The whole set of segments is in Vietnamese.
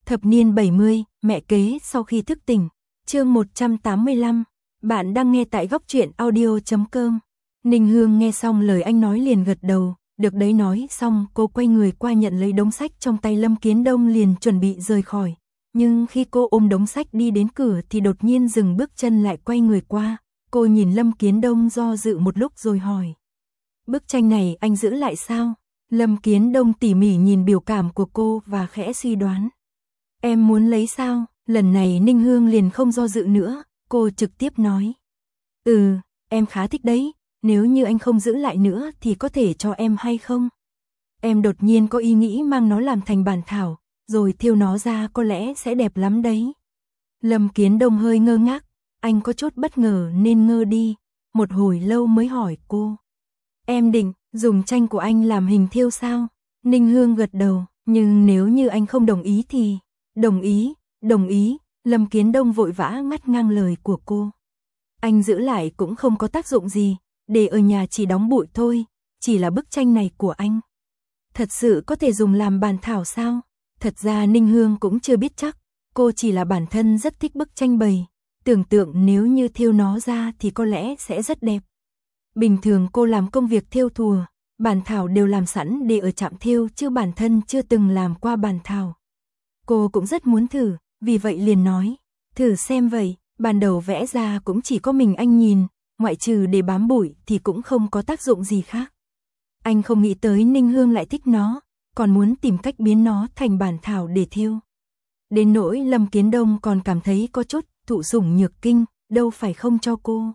Thập niên 70, mẹ kế sau khi thức tỉnh. Chương 185. Bạn đang nghe tại góc truyện audio.com. Ninh Hương nghe xong lời anh nói liền gật đầu, được đấy. Nói xong cô quay người qua nhận lấy đống sách trong tay Lâm Kiến Đông, liền chuẩn bị rời khỏi. Nhưng khi cô ôm đống sách đi đến cửa thì đột nhiên dừng bước chân lại, quay người qua. Cô nhìn Lâm Kiến Đông do dự một lúc rồi hỏi: bức tranh này anh giữ lại sao? Lâm Kiến Đông tỉ mỉ nhìn biểu cảm của cô và khẽ suy đoán: em muốn lấy sao? Lần này Ninh Hương liền không do dự nữa, cô trực tiếp nói: em khá thích đấy, nếu như anh không giữ lại nữa thì có thể cho em hay không? Em đột nhiên có ý nghĩ mang nó làm thành bản thảo, rồi thêu nó ra, có lẽ sẽ đẹp lắm đấy. Lâm Kiến Đông hơi ngơ ngác, anh có chút bất ngờ nên ngơ đi, một hồi lâu mới hỏi cô: em định dùng tranh của anh làm hình thêu sao? Ninh Hương gật đầu, nhưng nếu như anh không đồng ý thì... Đồng ý, Lâm Kiến Đông vội vã ngắt ngang lời của cô. Anh giữ lại cũng không có tác dụng gì, để ở nhà chỉ đóng bụi thôi, chỉ là bức tranh này của anh. Thật sự có thể dùng làm bản thảo sao? Thật ra Ninh Hương cũng chưa biết chắc, cô chỉ là bản thân rất thích bức tranh bày, tưởng tượng nếu như thêu nó ra thì có lẽ sẽ rất đẹp. Bình thường cô làm công việc thêu thùa, bản thảo đều làm sẵn để ở trạm thêu, chứ bản thân chưa từng làm qua bản thảo. Cô cũng rất muốn thử, vì vậy liền nói: thử xem vậy. Ban đầu vẽ ra cũng chỉ có mình anh nhìn, ngoại trừ để bám bụi thì cũng không có tác dụng gì khác. Anh không nghĩ tới Ninh Hương lại thích nó, còn muốn tìm cách biến nó thành bản thảo để thêu. Đến nỗi Lâm Kiến Đông còn cảm thấy có chút thụ sủng nhược kinh, đâu phải không cho cô.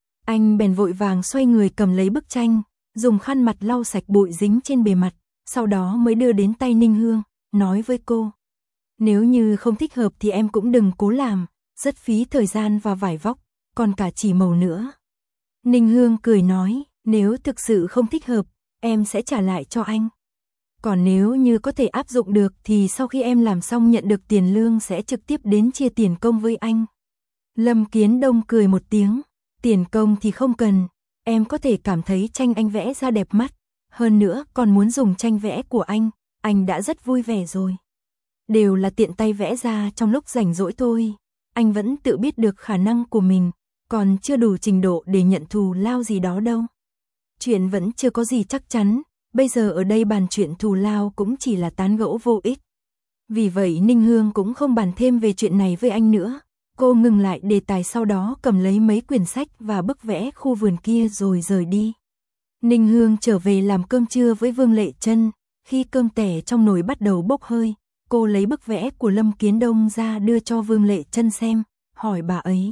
Anh bèn vội vàng xoay người cầm lấy bức tranh, dùng khăn mặt lau sạch bụi dính trên bề mặt, sau đó mới đưa đến tay Ninh Hương, nói với cô: nếu như không thích hợp thì em cũng đừng cố làm, rất phí thời gian và vải vóc, còn cả chỉ màu nữa. Ninh Hương cười nói: nếu thực sự không thích hợp, em sẽ trả lại cho anh. Còn nếu như có thể áp dụng được thì sau khi em làm xong nhận được tiền lương sẽ trực tiếp đến chia tiền công với anh. Lâm Kiến Đông cười một tiếng: tiền công thì không cần, em có thể cảm thấy tranh anh vẽ ra đẹp mắt, hơn nữa còn muốn dùng tranh vẽ của anh đã rất vui vẻ rồi. Đều là tiện tay vẽ ra trong lúc rảnh rỗi thôi, anh vẫn tự biết được khả năng của mình, còn chưa đủ trình độ để nhận thù lao gì đó đâu. Chuyện vẫn chưa có gì chắc chắn, bây giờ ở đây bàn chuyện thù lao cũng chỉ là tán gẫu vô ích. Vì vậy Ninh Hương cũng không bàn thêm về chuyện này với anh nữa, cô ngừng lại đề tài, sau đó cầm lấy mấy quyển sách và bức vẽ khu vườn kia rồi rời đi. Ninh Hương trở về làm cơm trưa với Vương Lệ Trân, khi cơm tẻ trong nồi bắt đầu bốc hơi, cô lấy bức vẽ của Lâm Kiến Đông ra đưa cho Vương Lệ Trân xem, hỏi bà ấy: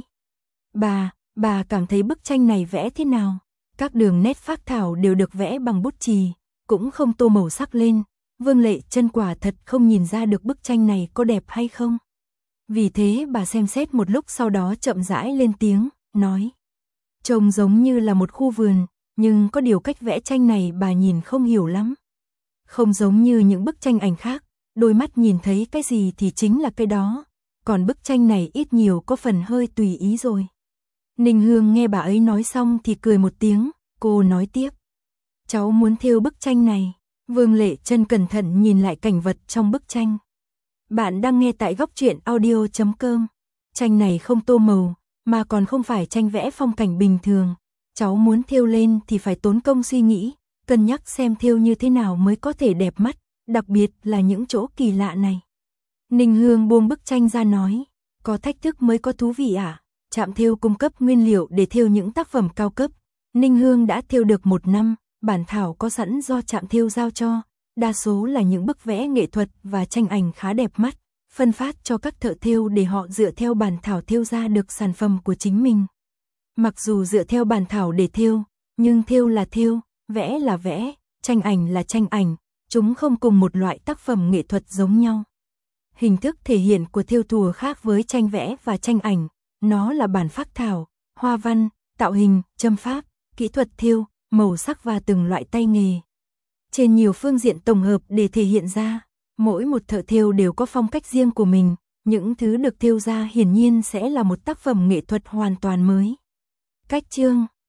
bà cảm thấy bức tranh này vẽ thế nào? Các đường nét phác thảo đều được vẽ bằng bút chì, cũng không tô màu sắc lên. Vương Lệ Trân quả thật không nhìn ra được bức tranh này có đẹp hay không. Vì thế bà xem xét một lúc, sau đó chậm rãi lên tiếng, nói: trông giống như là một khu vườn, nhưng có điều cách vẽ tranh này bà nhìn không hiểu lắm. Không giống như những bức tranh ảnh khác, đôi mắt nhìn thấy cái gì thì chính là cái đó, còn bức tranh này ít nhiều có phần hơi tùy ý rồi. Ninh Hương nghe bà ấy nói xong thì cười một tiếng, cô nói tiếp: cháu muốn thêu bức tranh này. Vương Lệ Trân cẩn thận nhìn lại cảnh vật trong bức tranh. Bạn đang nghe tại góc truyện audio.com. Tranh này không tô màu, mà còn không phải tranh vẽ phong cảnh bình thường. Cháu muốn thêu lên thì phải tốn công suy nghĩ, cân nhắc xem thêu như thế nào mới có thể đẹp mắt, đặc biệt là những chỗ kỳ lạ này. Ninh Hương buông bức tranh ra nói: có thách thức mới có thú vị à? Trạm thêu cung cấp nguyên liệu để thêu những tác phẩm cao cấp. Ninh Hương đã thêu được 1 năm, bản thảo có sẵn do trạm thêu giao cho, đa số là những bức vẽ nghệ thuật và tranh ảnh khá đẹp mắt, phân phát cho các thợ thêu để họ dựa theo bản thảo thêu ra được sản phẩm của chính mình. Mặc dù dựa theo bản thảo để thêu, nhưng thêu là thêu, vẽ là vẽ, tranh ảnh là tranh ảnh, chúng không cùng một loại tác phẩm nghệ thuật giống nhau. Hình thức thể hiện của thêu thùa khác với tranh vẽ và tranh ảnh, nó là bản phác thảo, hoa văn, tạo hình, châm pháp, kỹ thuật thêu, màu sắc và từng loại tay nghề. Trên nhiều phương diện tổng hợp để thể hiện ra, mỗi một thợ thêu đều có phong cách riêng của mình, những thứ được thêu ra hiển nhiên sẽ là một tác phẩm nghệ thuật hoàn toàn mới. Cách chương